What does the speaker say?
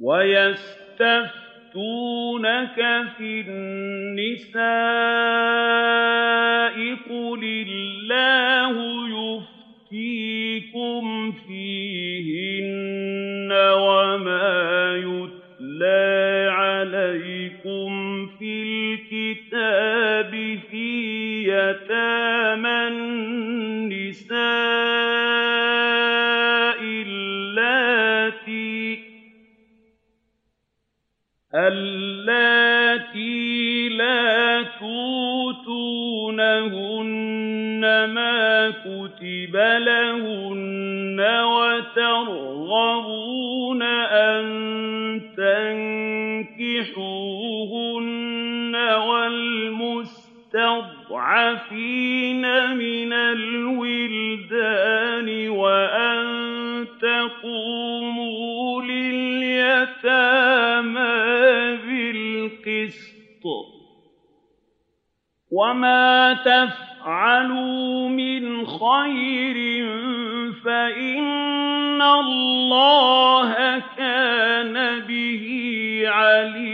وَيَسْتَفْتُونَكَ فِي النِّسَاءِ قُلِ اللَّهُ يُفْتِيكُمْ فِيهِنَّ وَمَا يُتْلَىٰ عَلَيْكُمْ فِي الْكِتَابِ فِي يَتَامَى النِّسَاءِ اللَّاتِي لَا تُؤْتُونَهُنَّ مَا كُتِبَ لَهُنَّ وَتَرْغَبُونَ أَن تَنكِحُوهُنَّ وَالْمُسْتَضْعَفِينَ مِنَ الْوِلْدَانِ وَأَن تَقُومُوا لِلْيَتَامَىٰ بِالْقِسْطِ ۚ وَمَا تَفْعَلُوا مِنْ خَيْرٍ فَإِنَّ اللَّهَ كَانَ بِهِ عَلِيمًا.